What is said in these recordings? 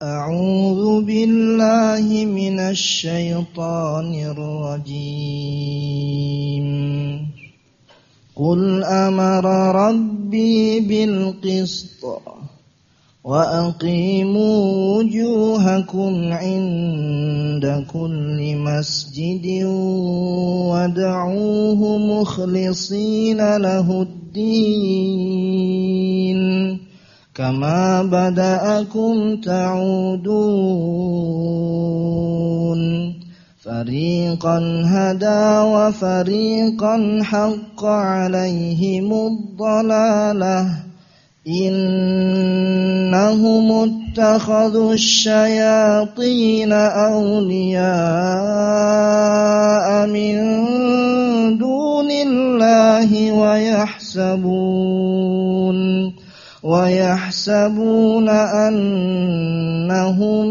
أعوذ بالله من الشيطان الرجيم قل أمر ربي بالقسط وأقيموا وجوهكم عند كل مسجد وادعوه مخلصين له الدين كما بدأكم تعودون فريقا هدى وفريقا حق عليهم الضلالة إنهم اتخذوا الشياطين أولياء من دون الله ويحسبون أنهم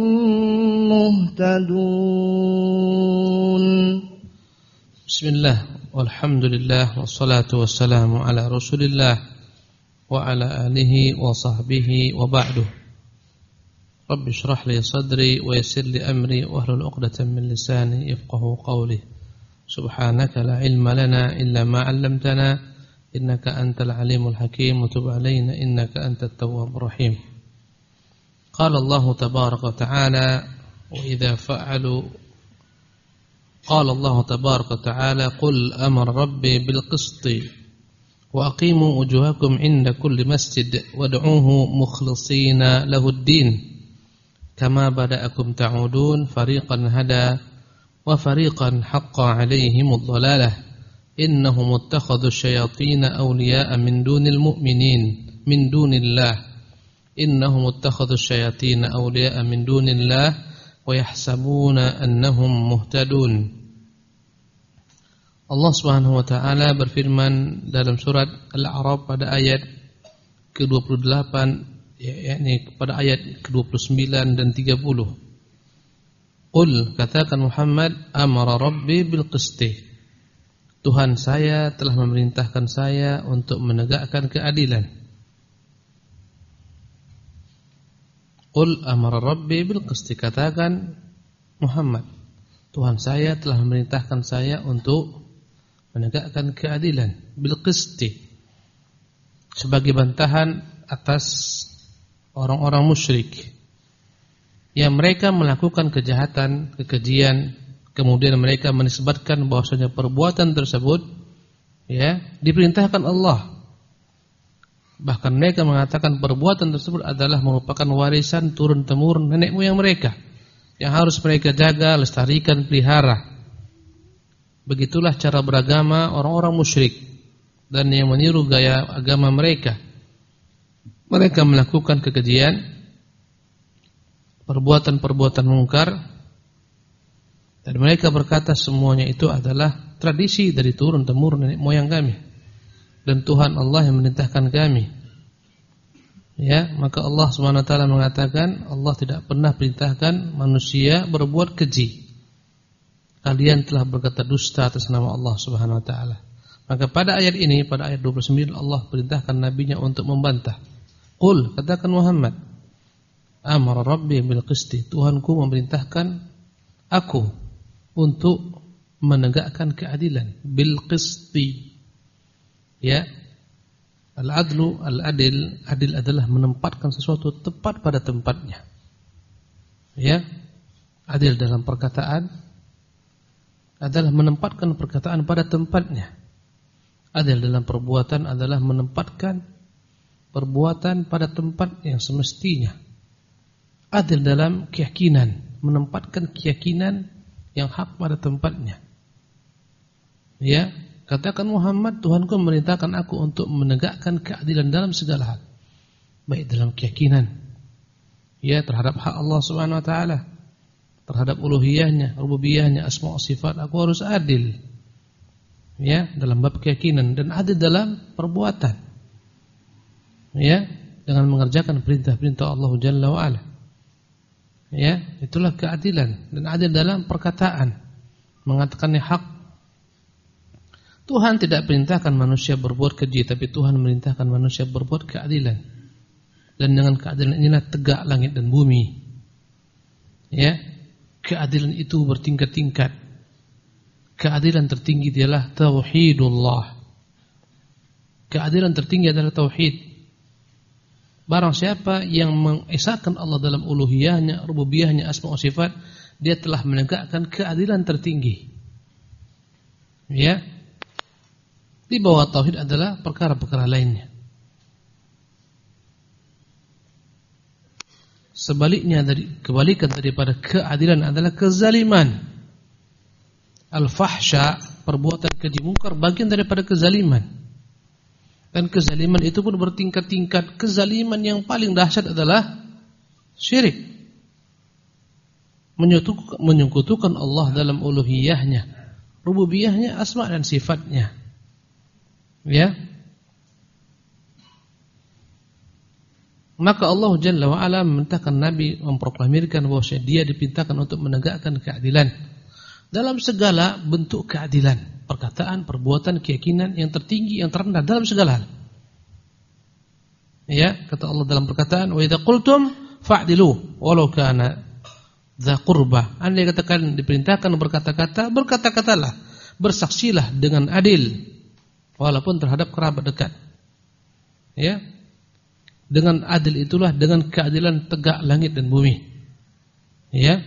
مهتدون. بسم الله والحمد لله والصلاة والسلام على رسول الله وعلى آله وصحبه وبعده. رب اشرح لي صدري ويسر لي أمري واحلل عقدة من لساني يفقهوا قولي. سبحانك لا علم لنا إلا ما علمتنا إنك أنت العليم الحكيم وتب علينا إنك أنت التواب الرحيم. قال الله تبارك وتعالى وإذا فعلوا قال الله تبارك وتعالى قل أمر ربي بالقسط وأقيموا وجوهكم عند كل مسجد وادعوه مخلصين له الدين كما بدأكم تعودون فريقا هدى وفريقا حق عليهم الضلالة إنهم اتخذوا الشياطين أولياء من دون المؤمنين من دون الله إنهم اتخذوا الشياطين أولياء من دون الله ويحسبون أنهم مهتدون. Allah Subhanahu wa taala berfirman dalam surat Al-A'raf pada ayat ke-28 yakni pada ayat ke-29 dan 30. Qul, katakan Muhammad, amara rabbi bil qisti. Tuhan saya telah memerintahkan saya untuk menegakkan keadilan. Qul amara rabbi bil qisti, katakan Muhammad, Tuhan saya telah memerintahkan saya untuk menegakkan keadilan bil qisti, sebagai bantahan atas orang-orang musyrik yang mereka melakukan kejahatan, kekejian, kemudian mereka menisbatkan bahwasanya perbuatan tersebut diperintahkan Allah. Bahkan mereka mengatakan perbuatan tersebut adalah merupakan warisan turun-temurun nenek moyang mereka yang harus mereka jaga, lestarikan, pelihara. Begitulah cara beragama orang-orang musyrik dan yang meniru gaya agama mereka. Mereka melakukan kekejian, perbuatan-perbuatan mungkar, dan mereka berkata semuanya itu adalah tradisi dari turun-temurun nenek moyang kami dan Tuhan Allah yang memerintahkan kami. Maka Allah Subhanahu wa taala mengatakan Allah tidak pernah perintahkan manusia berbuat keji. Kalian telah berkata dusta atas nama Allah Subhanahu wa taala. Maka pada ayat ini, pada ayat 29, Allah perintahkan nabinya untuk membantah. Qul, katakan Muhammad, amara rabbi bil qisti, Tuhanku memerintahkan aku untuk menegakkan keadilan bil qisti. Al-adlu, al-adil, adil adalah menempatkan sesuatu tepat pada tempatnya. Adil dalam perkataan adalah menempatkan perkataan pada tempatnya. Adil dalam perbuatan adalah menempatkan perbuatan pada tempat yang semestinya. Adil dalam keyakinan, menempatkan keyakinan yang hak pada tempatnya. Katakan Muhammad, Tuhanku memerintahkan aku untuk menegakkan keadilan dalam segala hal, baik dalam keyakinan terhadap hak Allah Subhanahu wa taala, terhadap uluhiyahnya, rububiyahnya, asma wa sifat, aku harus adil dalam bab keyakinan, dan adil dalam perbuatan dengan mengerjakan perintah-perintah Allah Jalla wa Ala. Itulah keadilan. Dan adil dalam perkataan, mengatakannya hak. Tuhan tidak perintahkan manusia berbuat keji, tapi Tuhan memerintahkan manusia berbuat keadilan. Dan dengan keadilan inilah tegak langit dan bumi. Ya, keadilan itu bertingkat-tingkat. Keadilan tertinggi adalah tauhidullah. Keadilan tertinggi adalah tauhid. Barang siapa yang mengesahkan Allah dalam uluhiyahnya, rububiyahnya, asma wa sifat, dia telah menegakkan keadilan tertinggi. Ya. Di bawah tauhid adalah perkara-perkara lainnya. Sebaliknya kebalikan daripada keadilan adalah kezaliman. Al-fahsya, perbuatan keji mungkar, bagian daripada kezaliman. Dan kezaliman itu pun bertingkat-tingkat. Kezaliman yang paling dahsyat adalah syirik. Menyekutukan Allah dalam uluhiyahnya, rububiyahnya, asma dan sifatnya. Ya. Maka Allah Jalla wa Ala memerintahkan Nabi memproklamirkan bahwa dia dipintakan untuk menegakkan keadilan dalam segala bentuk keadilan, perkataan, perbuatan, keyakinan, yang tertinggi, yang terendah, dalam segala hal. Ya, kata Allah dalam perkataan, wa idza qultum fa'dilu walau kana dza qurba. Andai katakan diperintahkan berkata-kata, berkata-katalah, bersaksilah dengan adil walaupun terhadap kerabat dekat. Ya. Dengan adil itulah, dengan keadilan tegak langit dan bumi. Ya.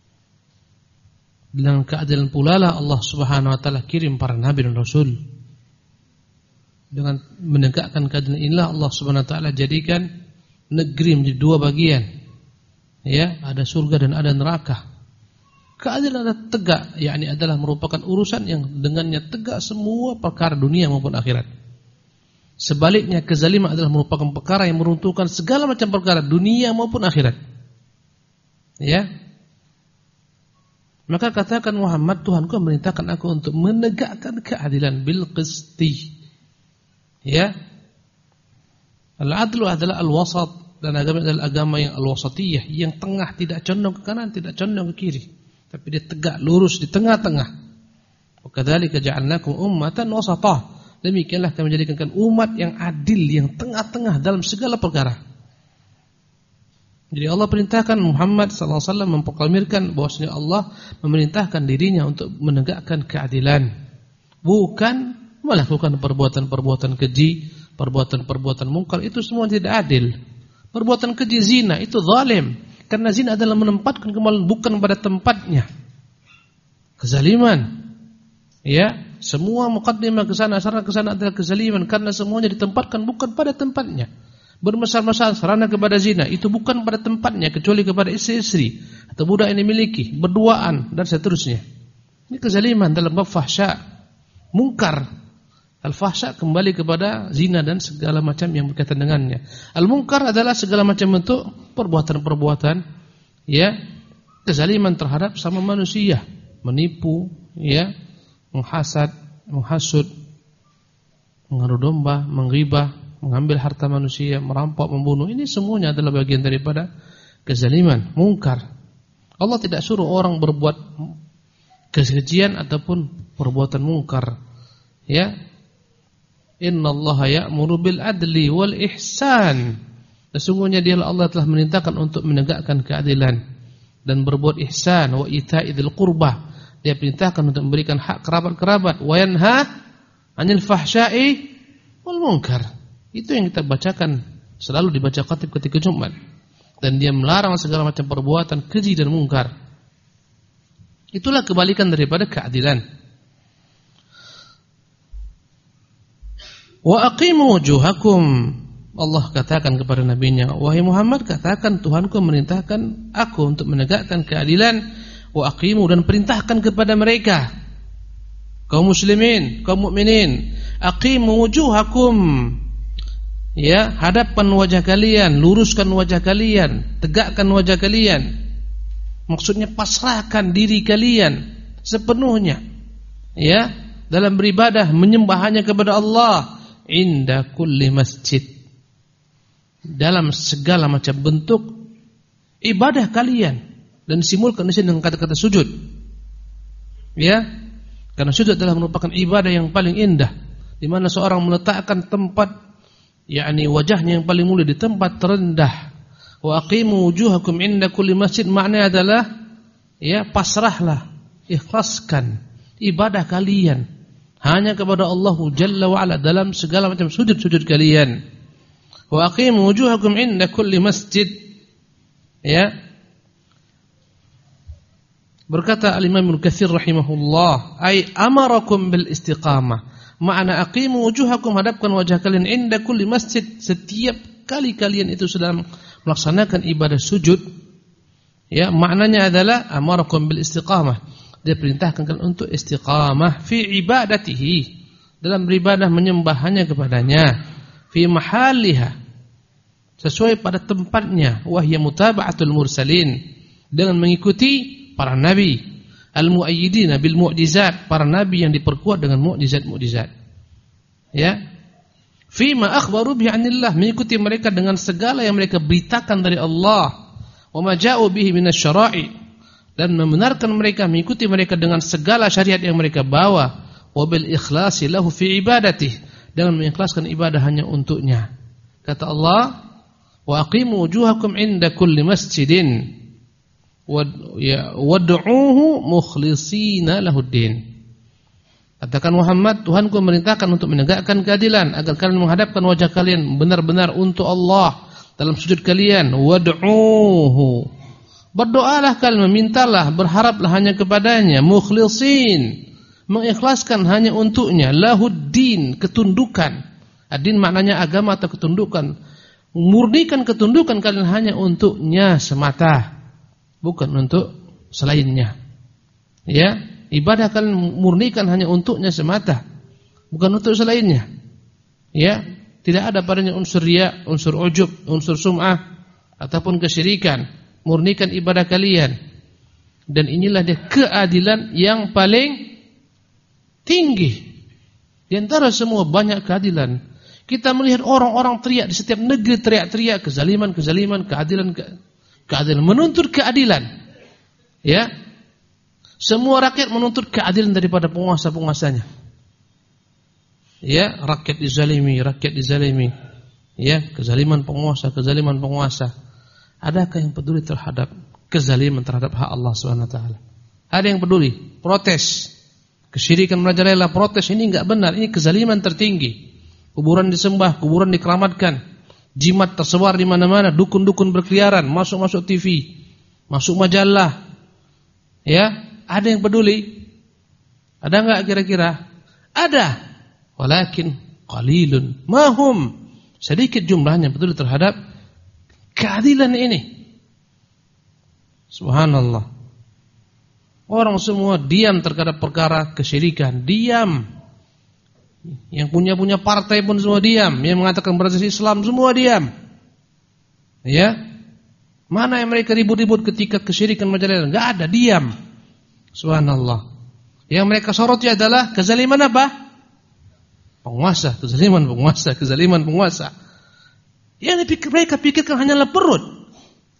Dengan keadilan pula lah Allah Subhanahu wa taala kirim para nabi dan rasul. Dengan menegakkan keadilan inilah Allah Subhanahu wa taala jadikan negeri menjadi dua bagian. Ya, ada surga dan ada neraka. Keadilan adalah tegak, yakni adalah merupakan urusan yang dengannya tegak semua perkara dunia maupun akhirat. Sebaliknya kezaliman adalah merupakan perkara yang meruntuhkan segala macam perkara dunia maupun akhirat. Ya. Maka katakan Muhammad, Tuhanku memerintahkan aku untuk menegakkan keadilan bil qisti. Ya. Al-adlu adalah al-wasat, dan agama adalah agama yang al-wasatiyah, yang tengah, tidak condong ke kanan, tidak condong ke kiri, tapi dia tegak lurus di tengah-tengah. Wa kadzalika ja'alnakum ummatan wasatah. Demikianlah kami menjadikan umat yang adil, yang tengah-tengah dalam segala perkara. Jadi Allah perintahkan Muhammad SAW memproklamirkan bahwasanya Allah memerintahkan dirinya untuk menegakkan keadilan, bukan melakukan perbuatan-perbuatan keji, perbuatan-perbuatan mungkar. Itu semua tidak adil. Perbuatan keji, zina, itu zalim, karena zina adalah menempatkan kemaluan bukan pada tempatnya. Kezaliman. Ya, semua muqaddimah ke sana, sarana ke sana adalah kezaliman, karena semuanya ditempatkan bukan pada tempatnya. Bermesra-mesraan sarana kepada zina, itu bukan pada tempatnya, kecuali kepada istri-istri atau budak yang dimiliki, berduaan dan seterusnya. Ini kezaliman dalam bab fahsya, mungkar. Al-fahsya kembali kepada zina dan segala macam yang berkaitan dengannya. Al-mungkar adalah segala macam bentuk perbuatan-perbuatan, ya, kezaliman terhadap sama manusia, menipu, ya, menghasad, menghasut, mengadu domba, menggibah, mengambil harta manusia, merampok, membunuh. Ini semuanya adalah bagian daripada kezaliman, mungkar. Allah tidak suruh orang berbuat kekejian ataupun perbuatan mungkar. Ya. Innallaha ya'muru bil adli wal ihsan. Sesungguhnya dialah Allah telah memerintahkan untuk menegakkan keadilan dan berbuat ihsan, wa ita'idil qurbah. Dia perintahkan untuk memberikan hak kerabat-kerabat, wa yanha 'anil fahsya'i wal munkar. Itu yang kita bacakan, selalu dibaca khatib ketika Jumat. Dan dia melarang segala macam perbuatan keji dan mungkar. Itulah kebalikan daripada keadilan. Wa aqimu wujuhakum. Allah katakan kepada nabinya, wahai Muhammad, katakan Tuhanku memerintahkan aku untuk menegakkan keadilan. Wa aqimu, dan perintahkan kepada mereka, kaum muslimin, kaum mukminin, aqimu wujuhakum. Ya, hadapkan wajah kalian, luruskan wajah kalian, tegakkan wajah kalian. Maksudnya pasrahkan diri kalian sepenuhnya, ya, dalam beribadah, menyembah hanya kepada Allah. Inda kulli masjid, dalam segala macam bentuk ibadah kalian, dan simulkan di sini dengan kata-kata sujud. Ya, karena sujud adalah merupakan ibadah yang paling indah, di mana seorang meletakkan tempat, yakni wajahnya yang paling mulia di tempat terendah, Wa aqimu wujuhakum inda kulli masjid maknanya adalah ya pasrahlah, ikhlaskan ibadah kalian hanya kepada Allah Jalla wa Ala dalam segala macam sujud-sujud kalian. Wa aqimu wujuhakum inda kulli masjid. Ya. Berkata Al-Imam Ibnu Katsir rahimahullah, ay amarakum bil istiqamah. Makna aqimu wujuhakum, hadapkan wajah kalian inda kulli masjid, setiap kali kalian itu sedang melaksanakan ibadah sujud. Ya, maknanya adalah amarakum bil istiqamah. Dia perintahkan kalian untuk istiqamah fi ibadatihi, dalam beribadah menyembah hanya kepadanya, fi mahaliha, sesuai pada tempatnya, wahya mutaba'atul mursalin, dengan mengikuti para nabi, al-mu'ayyidina bil mu'jizat, para nabi yang diperkuat dengan mukjizat-mukjizat. Ya. Fima akhbaru bi 'anillah, mengikuti mereka dengan segala yang mereka beritakan dari Allah. Wa ma ja'u bihi minasyara'i, dan membenarkan mereka, mengikuti mereka dengan segala syariat yang mereka bawa. Wa bil ikhlasi lahu fi ibadatihi, dengan mengikhlaskan ibadah hanya untuknya. Kata Allah, wa aqimu wujuhakum 'inda kulli masjidin wad'uuhu mukhlishina lahuddin. Katakan Muhammad, Tuhanku memerintahkan untuk menegakkan keadilan, agar kalian menghadapkan wajah kalian benar-benar untuk Allah dalam sujud kalian. Wad'uuhu, berdoalah kalian, memintalah, berharaplah hanya kepadanya. Mukhlishin, mengikhlaskan hanya untuknya. Lahuddin, ketundukan. Ad-din maknanya agama atau ketundukan. Murnikan ketundukan kalian hanya untuknya semata, bukan untuk selainnya. Ya, ibadah kalian murnikan hanya untuknya semata, bukan untuk selainnya. Ya, tidak ada padanya unsur riya, unsur ujub, unsur sum'ah ataupun kesyirikan. Murnikan ibadah kalian. Dan inilah dia keadilan yang paling tinggi. Di antara semua banyak keadilan, kita melihat orang-orang teriak di setiap negeri, teriak-teriak kezaliman, keadilan, keadilan, menuntut keadilan. Ya. Semua rakyat menuntut keadilan daripada penguasa-penguasanya. Ya, rakyat dizalimi. Ya, kezaliman penguasa. Adakah yang peduli terhadap kezaliman terhadap hak Allah Subhanahu wa taala? Ada yang peduli? Protes. Kesyirikan merajalela, protes, ini enggak benar, ini kezaliman tertinggi. Kuburan disembah, kuburan dikeramatkan. Jimat tersebar di mana-mana, dukun-dukun berkeliaran, masuk-masuk TV, masuk majalah. Ya, ada yang peduli? Ada enggak kira-kira? Ada. Walakin qalilun mahum. Sedikit jumlahnya peduli terhadap keadilan ini. Subhanallah. Orang semua diam terhadap perkara kesyirikan, diam. Yang punya partai pun semua diam, yang mengatakan berasal Islam semua diam. Ya. Mana yang mereka ribut-ribut ketika kesyirikan majalah? Enggak ada, diam. Subhanallah. Yang mereka soroti adalah kezaliman apa? Penguasa, kezaliman penguasa. Yang mereka pikirkan hanyalah perut.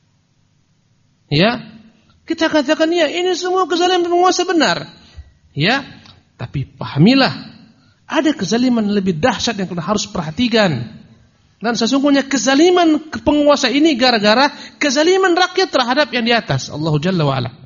Ya. Kita katakan ya, ini semua kezaliman penguasa benar. Ya. Tapi pahamilah, ada kezaliman lebih dahsyat yang kita harus perhatikan. Dan sesungguhnya kezaliman penguasa ini gara-gara kezaliman rakyat terhadap yang di atas, Allah Jalla wa Ala.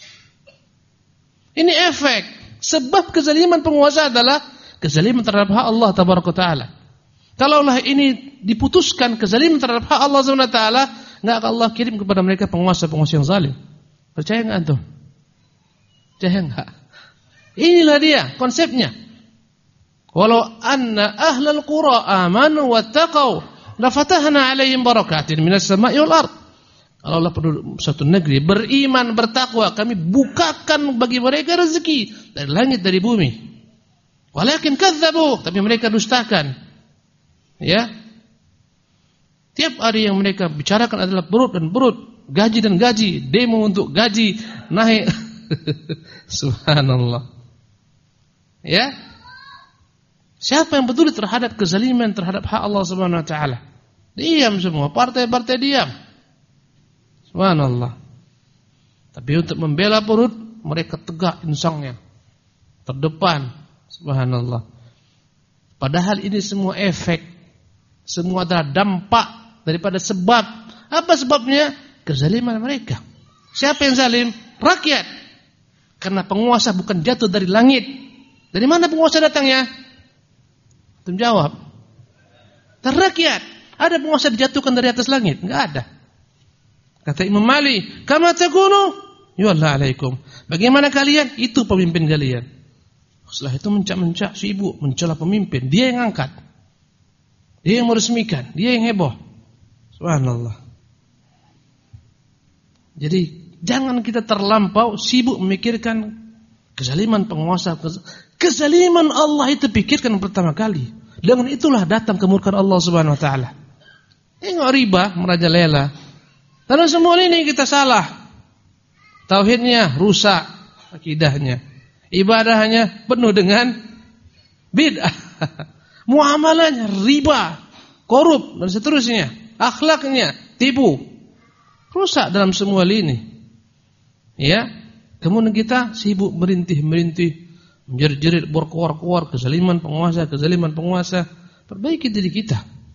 Ini efek. Sebab kezaliman penguasa adalah kezaliman terhadap hak Allah Tabaraka Ta'ala. Kalaulah ini diputuskan kezaliman terhadap hak Allah Subhanahu wa taala, enggak akan Allah kirim kepada mereka penguasa-penguasa yang zalim. Percaya enggak antum? Percaya enggak? Inilah dia konsepnya. Walau anna ahlal qura amanu wattaqau lafatahna 'alaihim barakatin minas sama'i wal ard. Kalaulah penduduk suatu negeri beriman, bertakwa, kami bukakan bagi mereka rezeki dari langit, dari bumi. Walakin kadzabu, tapi mereka dustakan. Ya. Tiap hari yang mereka bicarakan adalah perut dan perut, gaji dan gaji, demo untuk gaji naik. Subhanallah. Ya. Siapa yang peduli terhadap kezaliman terhadap hak Allah Subhanahu wa taala? Diam semua, partai-partai diam. Subhanallah. Tapi untuk membela perut, mereka tegak insangnya, terdepan. Subhanallah. Padahal ini semua efek, semua adalah dampak daripada sebab Apa sebabnya? Kezaliman mereka. Siapa yang zalim? Rakyat. Karena penguasa bukan jatuh dari langit. Dari mana penguasa datangnya? Antum jawab. Dari rakyat. Ada penguasa dijatuhkan dari atas langit? Enggak ada. Kata Imam Malik, "Kama takunu yuwalla alaikum." Bagaimana kalian? Itu pemimpin kalian. Setelah itu mencak-mencak, sibuk mencela pemimpin. Dia yang angkat. Dia yang meresmikan, dia yang heboh. Subhanallah. Jadi jangan kita terlampau sibuk memikirkan kezaliman penguasa. Kezaliman Allah itu pikirkan pertama kali. Dengan itulah datang kemurkaan Allah Subhanahu wa taala. Tengok riba merajalela. Lalu semua ini kita salah. Tauhidnya rusak, akidahnya. Ibadahnya penuh dengan bid'ah. Muamalahnya riba, korup dan seterusnya. Akhlaknya tipu. Rusak dalam semua lini. Ya. Kemudian kita sibuk merintih-merintih, menjerit-jerit, berkuar-kuar kezaliman penguasa. Perbaiki diri kita.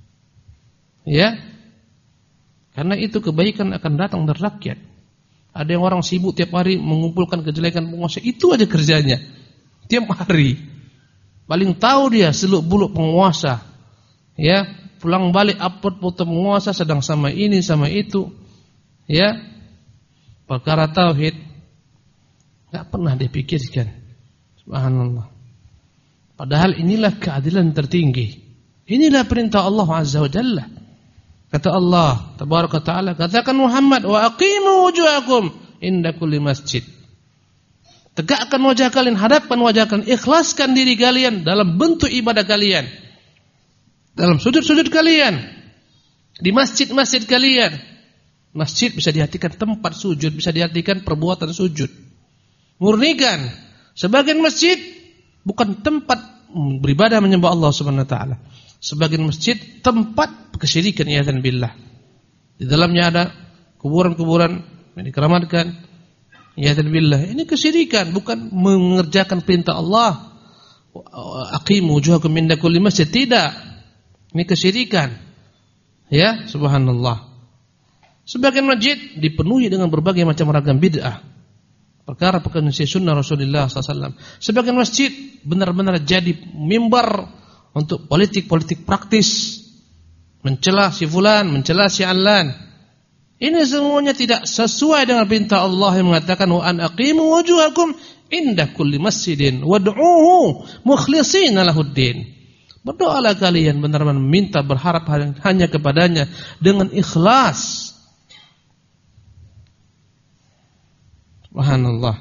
Ya. Karena itu kebaikan akan datang dari rakyat. Ada yang orang sibuk tiap hari mengumpulkan kejelekan penguasa, itu aja kerjanya. Tiap hari. Paling tahu dia seluk-beluk penguasa. Ya, pulang balik upload foto penguasa sedang sama ini sama itu. Ya. Perkara tauhid enggak pernah dipikirkan. Subhanallah. Padahal inilah keadilan tertinggi. Inilah perintah Allah Azza wa Jalla. Kata Allah tabaraka taala, katakan Muhammad, wa aqimu wujuhakum inda kulli masjid. Tegakkan wajah kalian, hadapkan wajah kalian, ikhlaskan diri kalian dalam bentuk ibadah kalian, dalam sujud-sujud kalian, di masjid-masjid kalian. Masjid bisa diartikan tempat sujud, bisa diartikan perbuatan sujud. Murnikan. Sebagian masjid bukan tempat beribadah menyembah Allah Subhanahu wa taala. Sebagian masjid tempat kesyirikan, iyadzan billah. Di dalamnya ada kuburan-kuburan yang dikeramatkan, iyadzan billah. Ini kesyirikan, bukan mengerjakan perintah Allah. Aqimu wujuhakum inda kulli masjid, tidak. Ini kesyirikan. Ya, subhanallah. Sebagian masjid dipenuhi dengan berbagai macam ragam bid'ah. Perkara-perkara sunnah Rasulullah SAW. Sebagian masjid benar-benar jadi mimbar untuk politik-politik praktis, mencela si fulan, mencela si allan. Ini semuanya tidak sesuai dengan perintah Allah yang mengatakan wa an aqimu wujuhakum inda kulli masjidin wad'uuhu mukhlishina lahuddin. Berdoalah kalian benar-benar minta berharap hanya kepadanya dengan ikhlas. Subhanallah.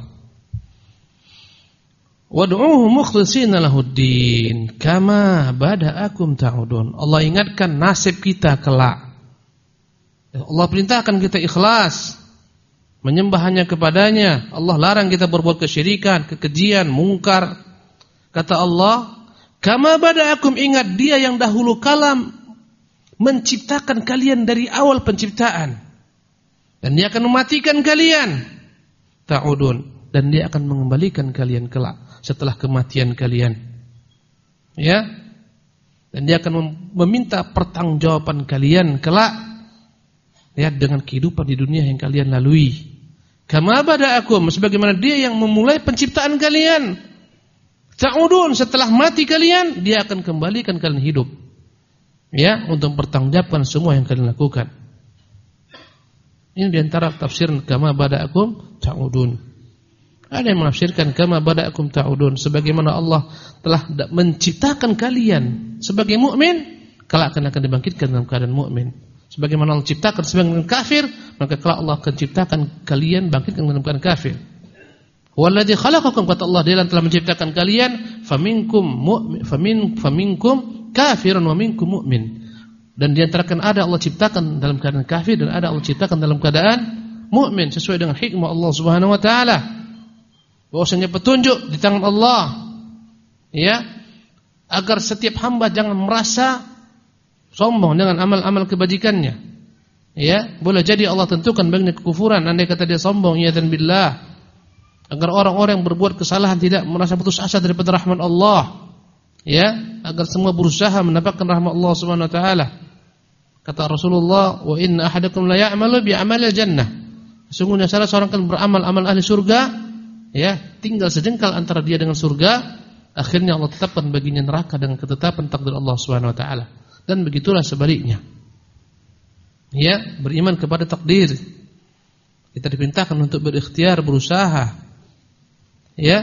Wad'uuhu mukhlishina lahuddin kama bada'akum ta'udun. Allah ingatkan nasib kita kelak. Allah perintahkan kita ikhlas, menyembah hanya kepadanya. Allah larang kita berbuat kesyirikan, kekejian, mungkar. Kata Allah, kama bada'akum, ingat dia yang dahulu kala menciptakan kalian dari awal penciptaan. Dan dia akan mematikan kalian. Ta'udun, dan dia akan mengembalikan kalian kelak setelah kematian kalian. Ya. Dan dia akan meminta pertanggungjawaban kalian kelak, ya, dengan kehidupan di dunia yang kalian lalui. Kama bada'akum, sebagaimana dia yang memulai penciptaan kalian. Ta'udun, setelah mati kalian, dia akan kembalikan kalian hidup. Ya, untuk pertanggungjawabkan semua yang kalian lakukan. Ini diantara tafsir kama bada'akum ta'udun. Ada yang menafsirkan kama bada'akum ta'udun, sebagaimana Allah telah menciptakan kalian sebagai mukmin, kelak akan dibangkitkan dalam keadaan mukmin. Sebagaimana Allah ciptakan sebagian kafir, maka kelak Allah akan ciptakan kalian bangkitkan dalam keadaan kafir. Walladzi khalaqakum, kata Allah, dia yang telah menciptakan kalian, faminkum mu'min, faminkum kafirun wa minkum mu'min. Dan di antara kan ada Allah ciptakan dalam keadaan kafir dan ada Allah ciptakan dalam keadaan mukmin sesuai dengan hikmah Allah Subhanahu wa taala. Bahwasanya petunjuk di tangan Allah. Ya. Agar setiap hamba jangan merasa sombong dengan amal-amal kebajikannya. Ya, boleh jadi Allah tentukan baginya kekufuran andai kata dia sombong, iyadzan billah. Agar orang-orang yang berbuat kesalahan tidak merasa putus asa daripada rahmat Allah. Ya, agar semua berusaha mendapatkan rahmat Allah Subhanahu wa taala. Kata Rasulullah, "Wa inna ahadakum la ya'malu bi'amalil jannah." Sesungguhnya salah seorang kan beramal amal ahli surga, ya, tinggal sejengkal antara dia dengan surga, akhirnya Allah tetapkan baginya neraka dengan ketetapan takdir Allah Subhanahu wa taala. Dan begitulah sebaliknya. Ya, beriman kepada takdir. Kita diperintahkan untuk berikhtiar, berusaha. Ya.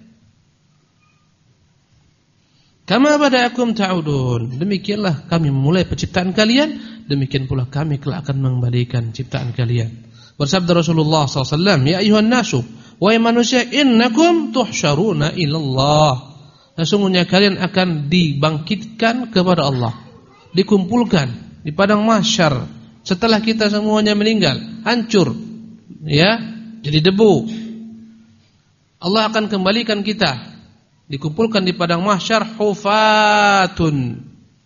Kama bada'akum ta'udun. Demikianlah kami memulai penciptaan kalian, demikian pula kami kelak akan mengembalikan ciptaan kalian. Bersabda Rasulullah SAW, "Ya ayuhan nasu, wahai manusia, innakum tuhsyaruna ilallah." Sesungguhnya kalian akan dibangkitkan kepada Allah, dikumpulkan di padang mahsyar setelah kita semuanya meninggal, hancur, ya, jadi debu. Allah akan kembalikan kita, dikumpulkan di padang mahsyar, hufatun,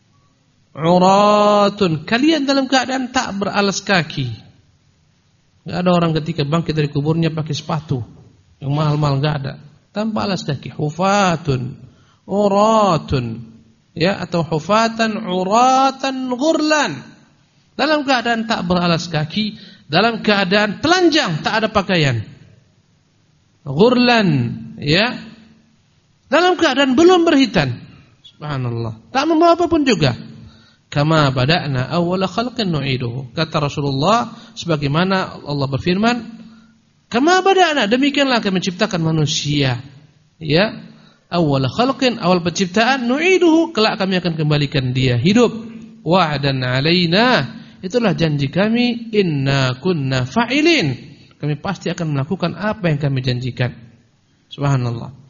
uratun. Kalian dalam keadaan tak beralas kaki. Gak ada orang ketika bangkit dari kuburnya pakai sepatu yang mahal-mahal, gak ada. Tanpa alas kaki. Hufatun, uratun, ya, atau hufatan, uratan, ghurlan. Dalam keadaan tak beralas kaki, dalam keadaan telanjang, tak ada pakaian. Ghurlan, ya, dalam keadaan belum berhitan. Subhanallah. Tak membawa apapun juga. Kama bada'na awwala khalqin nu'iduhu. Kata Rasulullah, sebagaimana Allah berfirman, kama bada'na, demikianlah kami menciptakan manusia. Ya, awwala khalqin, awal penciptaan, nu'iduhu, kelak kami akan kembalikan dia hidup. Wa'dan 'alaina, itulah janji kami, inna kunna fa'ilin. Kami pasti akan melakukan apa yang kami janjikan. Subhanallah.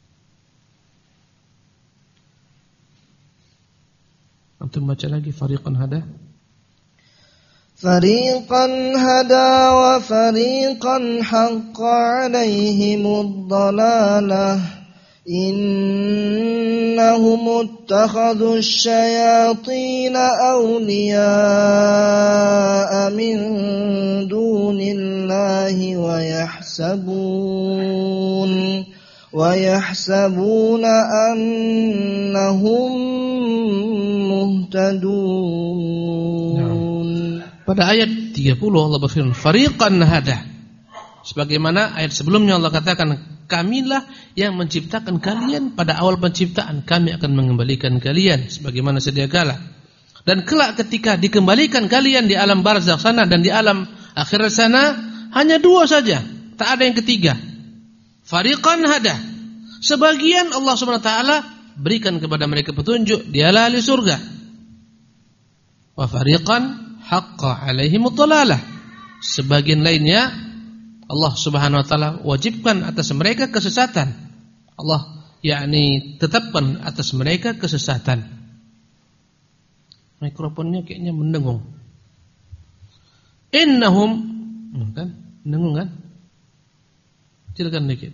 Antum baca lagi fariqan hada. Fariqan hada wa fariqan haqqa 'alaihimud dhalalah. Innahum ittakhadhu asy-syayatin awliya'a min dunillahi wa yahsabuna annahum muhtadun. Pada ayat 30 Allah berfirman, fariqan hada. Sebagaimana ayat sebelumnya Allah katakan, kamilah yang menciptakan kalian pada awal penciptaan, kami akan mengembalikan kalian sebagaimana sedia kala. Dan kelak ketika dikembalikan kalian di alam barzakh sana dan di alam akhirat sana, hanya dua saja, tak ada yang ketiga. Fariqan hada. Sebagian Allah Subhanahu wa taala berikan kepada mereka petunjuk, dialah ahli surga. Wa fariqan haqqa 'alaihimud dhalalah. Sebagian lainnya Allah Subhanahu wa taala wajibkan atas mereka kesesatan. Allah yakni tetapkan atas mereka kesesatan. Mikrofonnya kayaknya mendengung. Innahum, kan? Mendengung kan? Silakan dikit.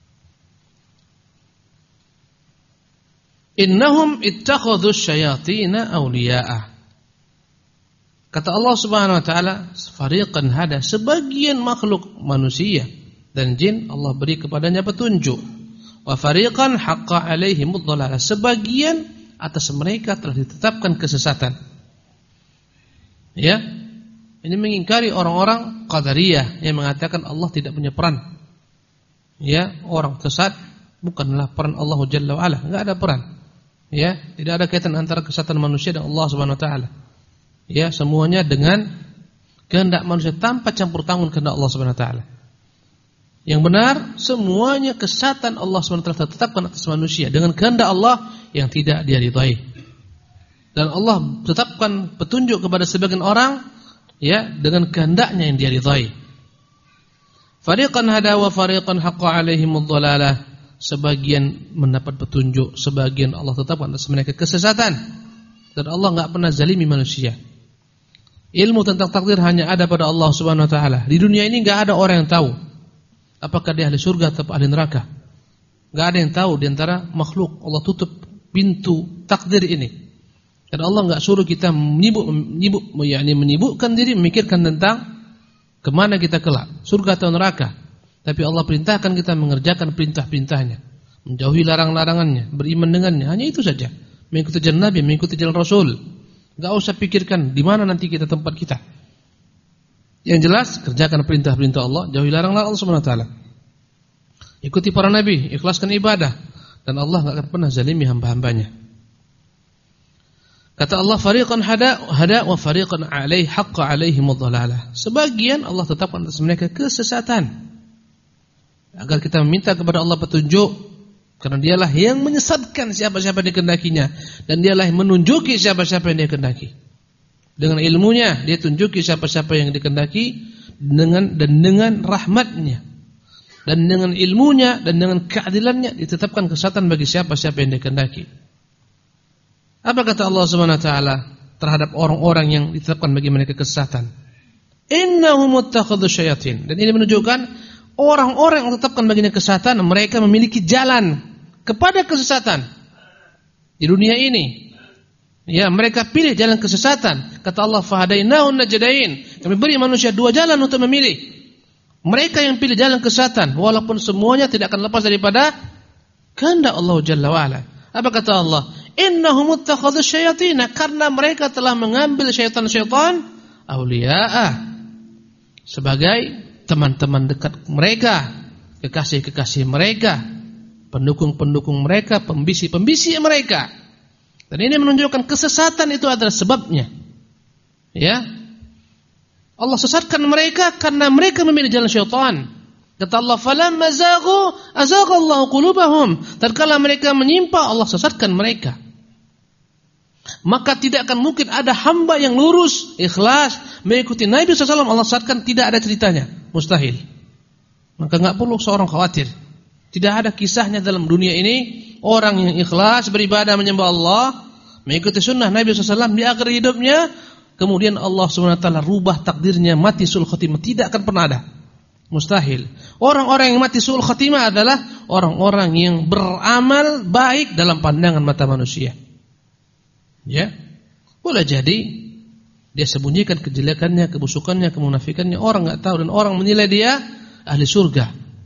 Innahum ittakhadhu asy-syayatin awliya'a. Kata Allah Subhanahu wa taala, fariqan hada, sebagian makhluk manusia dan jin Allah beri kepadanya petunjuk. Wa fariqan haqqa 'alaihimud dhalalah, sebagian atas mereka telah ditetapkan kesesatan. Ya. Ini mengingkari orang-orang Qadariyah yang mengatakan Allah tidak punya peran. Ya, orang sesat bukanlah peran Allah Jalla wa Ala, enggak ada peran. Ya, tidak ada kaitan antara kesesatan manusia dan Allah Subhanahu wa taala. Ya, semuanya dengan kehendak manusia tanpa campur tangan kehendak Allah Subhanahu wa taala. Yang benar, semuanya kesesatan Allah Subhanahu wa taala tetapkan atas manusia dengan kehendak Allah yang tidak dia ridai. Dan Allah tetapkan petunjuk kepada sebagian orang, ya, dengan kehendaknya yang dia ridai. Fariqan hada wa fariqan haqqa 'alaihimud dhalalah. Sebagian mendapat petunjuk, sebagian Allah tetapkan atas mereka kesesatan. Dan Allah enggak pernah zalimi manusia. Ilmu tentang takdir hanya ada pada Allah Subhanahu wa taala. Di dunia ini enggak ada orang yang tahu apakah dia ahli surga atau ahli neraka. Enggak ada yang tahu di antara makhluk. Allah tutup pintu takdir ini. Dan Allah enggak suruh kita menyibukkan diri memikirkan tentang kemana kita kelak, surga atau neraka. Tapi Allah perintahkan kita mengerjakan perintah-perintahnya, menjauhi larang-larangannya, beriman dengannya. Hanya itu saja. Mengikuti jalan Nabi, mengikuti jalan Rasul. Enggak usah pikirkan di mana nanti kita tempat kita. Yang jelas kerjakan perintah-perintah Allah, jauhi larangan Allah Subhanahu wa taala. Ikuti para nabi, ikhlaskan ibadah, dan Allah enggak akan pernah zalimi hamba-hambanya. Kata Allah, fariqan hada wa fariqan haqqa alaihim ad-dhalalah. Sebagian Allah tetapkan atas mereka kesesatan. Agar kita meminta kepada Allah petunjuk, karena dialah yang menyesatkan siapa-siapa yang dikehendakinya, dan dialah yang menunjuki siapa-siapa yang dia kehendaki. Dengan ilmunya dia tunjuki siapa-siapa yang dikehendaki dengan rahmatnya. Dan dengan ilmunya dan dengan keadilannya ditetapkan kesesatan bagi siapa-siapa yang dikehendaki. Apa kata Allah Subhanahu wa taala terhadap orang-orang yang ditetapkan bagi mereka kesesatan? Innahum muttakhadhu syayatin. Dan ini menunjukkan orang-orang yang ditetapkan baginya kesesatan, mereka memiliki jalan kepada kesesatan di dunia ini. Ya, mereka pilih jalan kesesatan. Kata Allah, fahadainahun najdain. Kami beri manusia dua jalan untuk memilih. Mereka yang pilih jalan kesesatan, walaupun semuanya tidak akan lepas daripada kehendak Allah Jalla wa Ala. Apa kata Allah? Innahum muttakhadhu syayatin, karena mereka telah mengambil syaitan-syaitan awliya'a sebagai teman-teman dekat mereka, kekasih-kekasih mereka, pendukung-pendukung mereka, pembisi-pembisi mereka. Dan ini menunjukkan kesesatan itu adalah sebabnya. Ya. Allah sesatkan mereka karena mereka memilih jalan syaitan. Kata Allah, falamma zaghu azaghallahu qulubahum. Tatkala mereka menyimpang, Allah sesatkan mereka. Maka tidak akan mungkin ada hamba yang lurus, ikhlas mengikuti Nabi SAW, Allah sesatkan, tidak ada ceritanya, mustahil. Maka enggak perlu seorang khawatir. Tidak ada kisahnya dalam dunia ini orang yang ikhlas beribadah menyembah Allah, mengikuti sunnah Nabi SAW di akhir hidupnya, kemudian Allah SWT rubah takdirnya mati su'ul khatimah. Tidak akan pernah ada. Mustahil. Orang-orang yang mati su'ul khatimah adalah orang-orang yang beramal baik dalam pandangan mata manusia. Ya, boleh jadi dia sembunyikan kejelekannya, kebusukannya, kemunafikannya, orang enggak tahu, dan orang menilai dia ahli surga.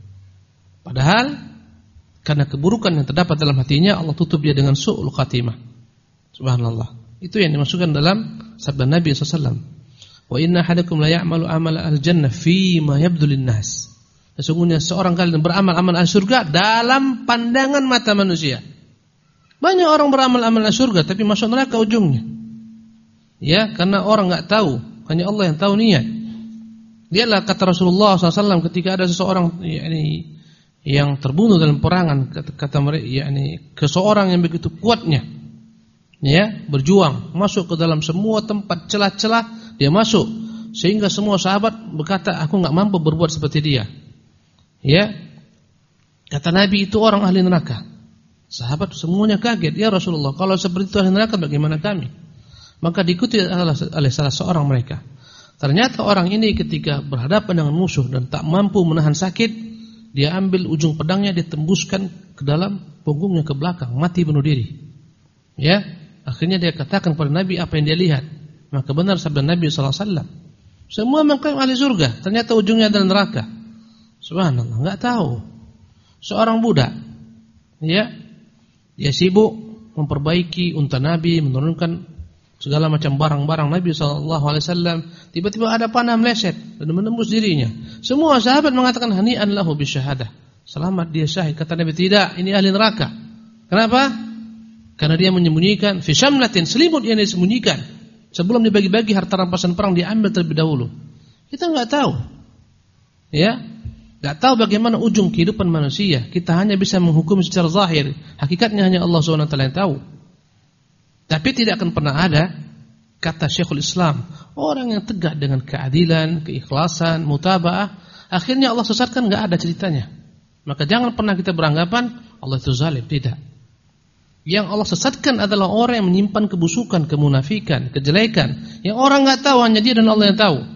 Padahal karena keburukan yang terdapat dalam hatinya, Allah tutup dia dengan su'ul khatimah. Subhanallah. Itu yang dimasukkan dalam sabda Nabi SAW. Wa inna ahadakum la ya'malu amala al-jannah fima yabdu lin-nas. Sesungguhnya seorang kalian beramal amal surga dalam pandangan mata manusia. Banyak orang beramal amal surga tapi masuk neraka ujungnya. Ya, karena orang enggak tahu, hanya Allah yang tahu niat. Dialah kata Rasulullah SAW ketika ada seseorang yang terbunuh dalam perangan, kata mereka, seseorang yang begitu kuatnya, ya, berjuang masuk ke dalam semua tempat celah-celah, dia masuk sehingga semua sahabat berkata, aku enggak mampu berbuat seperti dia. Ya, kata Nabi, itu orang ahli neraka. Sahabat semuanya kaget, ya Rasulullah, kalau seperti itu ahli neraka bagaimana kami? Maka diikuti oleh salah seorang mereka. Ternyata orang ini ketika berhadapan dengan musuh dan tak mampu menahan sakit, dia ambil ujung pedangnya, dia tembuskan ke dalam punggungnya ke belakang, mati bunuh diri. Ya, akhirnya dia katakan kepada Nabi apa yang dia lihat. Maka benar sabda Nabi SAW. Semua mengklaim ahli surga, ternyata ujungnya adalah neraka. Subhanallah, enggak tahu. Seorang budak, ya, dia sibuk memperbaiki unta Nabi, menurunkan segala macam barang-barang Nabi SAW. Tiba-tiba ada panah meleset dan menembus dirinya. Semua sahabat mengatakan hani'an lahu bisyahadah, selamat dia syahid. Kata Nabi, tidak, ini ahli neraka. Kenapa? Karena dia menyembunyikan fi syamlatin, selimut yang disembunyikan. Sebelum dibagi-bagi harta rampasan perang diambil terlebih dahulu. Kita enggak tahu. Ya, enggak tahu bagaimana ujung kehidupan manusia. Kita hanya bisa menghukum secara zahir. Hakikatnya hanya Allah SWT yang tahu. Tapi tidak akan pernah ada, kata Syekhul Islam, orang yang tegak dengan keadilan, keikhlasan, mutaba'ah, akhirnya Allah sesatkan, enggak ada ceritanya. Maka jangan pernah kita beranggapan Allah itu zalim, tidak. Yang Allah sesatkan adalah orang yang menyimpan kebusukan, kemunafikan, kejelekan, yang orang enggak tahu, hanya dia dan Allah yang tahu.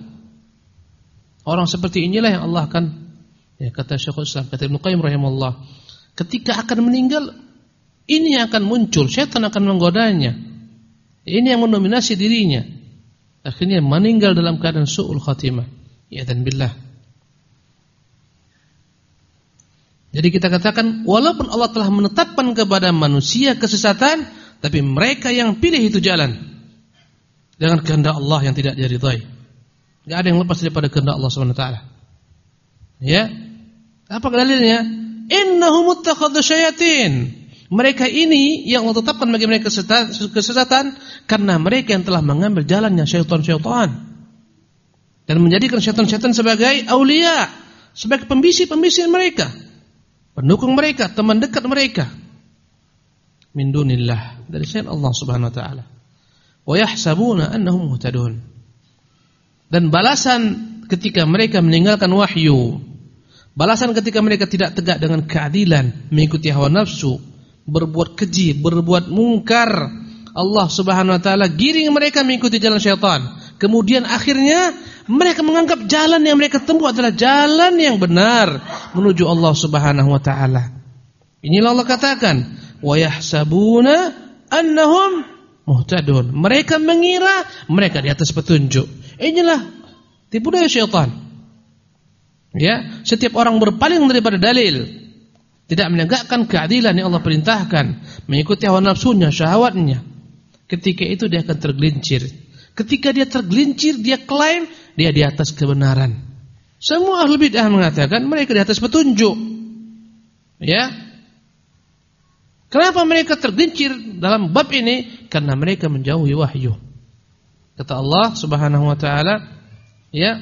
Orang seperti inilah yang Allah akan, ya, kata Syekhul Islam, kata Ibnu Qayyim rahimahullah, ketika akan meninggal, ini yang akan muncul, syaitan akan menggodanya. Ini yang mendominasi dirinya. Akhirnya meninggal dalam keadaan su'ul khatimah. Ya dan billah. Jadi kita katakan, walaupun Allah telah menetapkan kepada manusia kesesatan, tapi mereka yang pilih itu jalan. dengan kehendak Allah yang tidak diridhai. Enggak ada yang lepas daripada kehendak Allah Subhanahu wa taala. Ya. Apa dalilnya? Innahum muttakhadhu syayatin. Mereka ini yang Allah tetapkan bagi mereka kesesatan karena mereka yang telah mengambil jalannya syaitan-syaitan dan menjadikan syaitan-syaitan sebagai aulia, sebagai pembisi-pembisi mereka, pendukung mereka, teman dekat mereka. Min dunillah, dari selain Allah Subhanahu wa taala. Wa yahsabuna annahum muhtadun. Dan balasan ketika mereka meninggalkan wahyu, balasan ketika mereka tidak tegak dengan keadilan, mengikuti hawa nafsu, berbuat keji, berbuat mungkar, Allah Subhanahu wa taala giring mereka mengikuti jalan syaitan. Kemudian akhirnya mereka menganggap jalan yang mereka tempuh adalah jalan yang benar menuju Allah Subhanahu wa taala. Inilah Allah katakan, wa yahsabuna annahum muhtadun. Mereka mengira mereka di atas petunjuk. Inilah tipu daya syaitan. Ya, setiap orang berpaling daripada dalil, tidak menegakkan keadilan yang Allah perintahkan, mengikuti hawa nafsunya, syahwatnya. Ketika itu dia akan tergelincir. Ketika dia tergelincir, dia klaim dia di atas kebenaran. Semua ahli bid'ah mengatakan mereka di atas petunjuk. Ya. Kenapa mereka tergelincir dalam bab ini? Karena mereka menjauhi wahyu. Kata Allah Subhanahu wa taala, ya,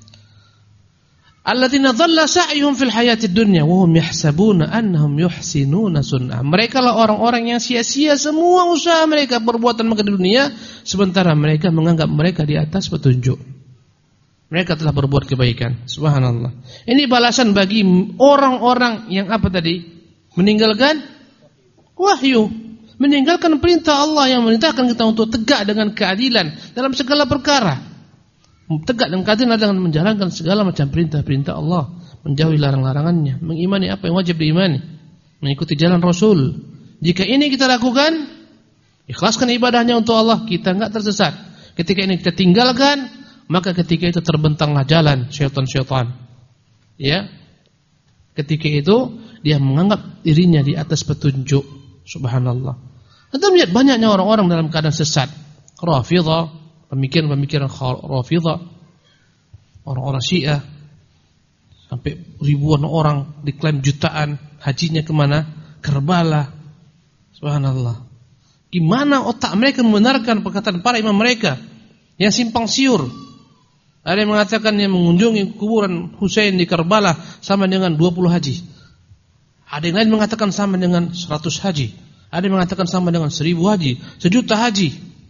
alladzina dhalla sa'yuhum fil hayatid dunya wa hum yahsabuna annahum yuhsinuna sun'a. Mereka lah orang-orang yang sia-sia semua usaha mereka, perbuatan mereka di dunia, sementara mereka menganggap mereka di atas petunjuk. Mereka telah berbuat kebaikan. Subhanallah. Ini balasan bagi orang-orang yang apa tadi? Meninggalkan wahyu, meninggalkan perintah Allah yang memerintahkan kita untuk tegak dengan keadilan dalam segala perkara. Tegak dengan keadilan dengan menjalankan segala macam perintah-perintah Allah, menjauhi larang-larangannya, mengimani apa yang wajib diimani, mengikuti jalan Rasul. Jika ini kita lakukan, ikhlaskan ibadahnya untuk Allah, kita enggak tersesat. Ketika ini kita tinggalkan, maka ketika itu terbentanglah jalan syaitan-syaitan. Ya. Ketika itu dia menganggap dirinya di atas petunjuk. Subhanallah. Anda melihat banyaknya orang-orang dalam keadaan sesat. Rafidhah, pemikiran-pemikiran Rafidhah, orang-orang Syiah, sampai ribuan orang diklaim jutaan, hajinya kemana? Karbala. Subhanallah. Gimana otak mereka membenarkan perkataan para imam mereka yang simpang siur? Ada yang mengatakan yang mengunjungi kuburan Husain di Karbala sama dengan 20 haji. Ada yang lain mengatakan sama dengan 100 haji. Ada yang mengatakan sama dengan 1000 haji, 1.000.000 haji.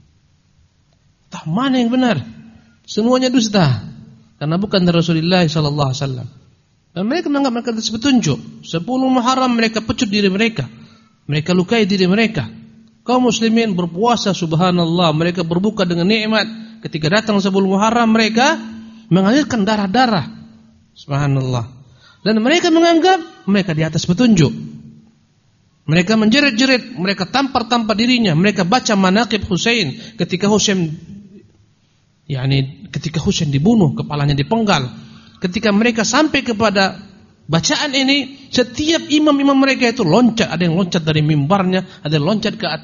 Entah mana yang benar? Semuanya dusta. Karena bukan dari Rasulullah sallallahu alaihi wasallam. Dan mereka menganggap mereka itu petunjuk. 10 Muharram mereka pecut diri mereka. Mereka lukai diri mereka. Kaum muslimin berpuasa, subhanallah, mereka berbuka dengan nikmat. Ketika datang 10 Muharram mereka mengalirkan darah-darah. Subhanallah. Dan mereka menganggap mereka di atas petunjuk. Mereka menjerit-jerit, mereka tampar-tampar dirinya, mereka baca manaqib Husain ketika Husain dibunuh, kepalanya dipenggal. Ketika mereka sampai kepada bacaan ini, setiap imam-imam mereka itu loncat, ada yang loncat dari mimbarnya, ada yang loncat ke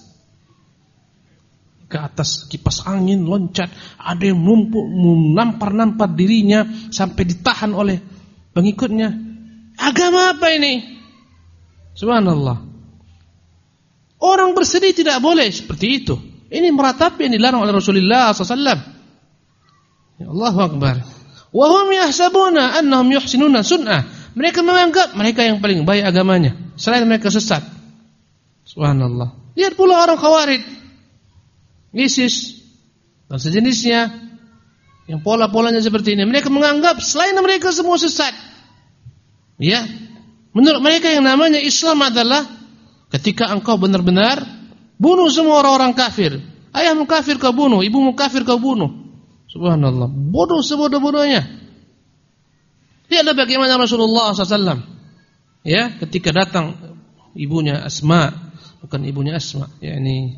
atas kipas angin, loncat, ada yang menampar-nampar dirinya sampai ditahan oleh pengikutnya. Agama apa ini? Subhanallah. Orang bersedih tidak boleh seperti itu. Ini meratapi yang dilarang oleh Rasulullah SAW. Ya Allahu Akbar. Wa hum yahsabuna annahum yuhsinuna sun'ah. Mereka menganggap mereka yang paling baik agamanya, selain mereka sesat. Subhanallah. Lihat pula orang Khawarij, ISIS dan sejenisnya yang pola-polanya seperti ini. Mereka menganggap selain mereka semua sesat. Ya. Menurut mereka yang namanya Islam adalah ketika engkau benar-benar bunuh semua orang-orang kafir. Ayahmu kafir kau bunuh, ibumu kafir kau bunuh. Subhanallah. Bodoh sebodoh-bodohnya. Lihatlah bagaimana Rasulullah SAW. Ya, ketika datang ibunya Asma, bukan ibunya Asma, yakni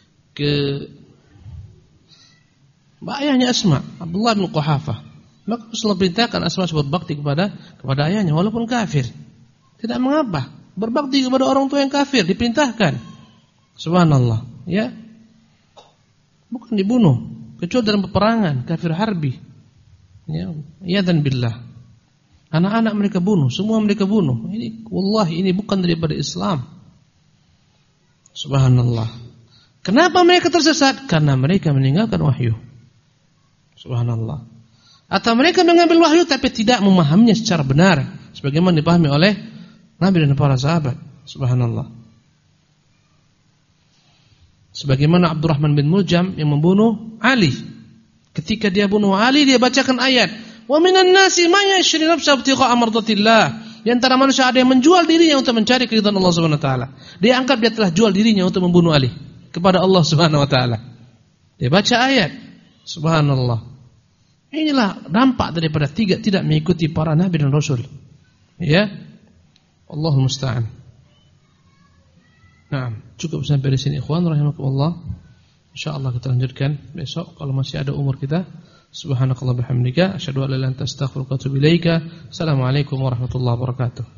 ayahnya Asma, Abdullah bin Quhafah. Maka Rasulullah perintahkan Asma berbakti kepada ayahnya walaupun kafir. Tidak mengapa, berbakti kepada orang tua yang kafir diperintahkan. Subhanallah, ya. Bukan dibunuh. kecuali dalam peperangan, kafir harbi. Ya, iadzan billah. Anak-anak mereka bunuh, semua mereka bunuh. Ini wallahi ini bukan daripada Islam. Subhanallah. Kenapa mereka tersesat? Karena mereka meninggalkan wahyu. Subhanallah. Atau mereka mengambil wahyu tapi tidak memahaminya secara benar, sebagaimana dipahami oleh Nabi dan para sahabat. Subhanallah. Sebagaimana Abdurrahman bin Muljam yang membunuh Ali. Ketika dia bunuh Ali, dia bacakan ayat, "Wa minan nasi may yashri nafsahu ibtigha'a mardatillah." Di antara manusia ada yang menjual dirinya untuk mencari keridhaan Allah Subhanahu wa taala. Dia anggap dia telah jual dirinya untuk membunuh Ali kepada Allah Subhanahu wa taala. Dia baca ayat. Subhanallah. Inilah dampak daripada tidak mengikuti para nabi dan rasul. Ya. Allahul musta'an. Nah, cukup sampai di sini ikhwan rahimakumullah. Insyaallah kita lanjutkan besok kalau masih ada umur kita. Subhanakallah bihamdika asyhadu an la ilaha illa anta astaghfiruka wa atubu ilaika. Assalamualaikum warahmatullahi wabarakatuh.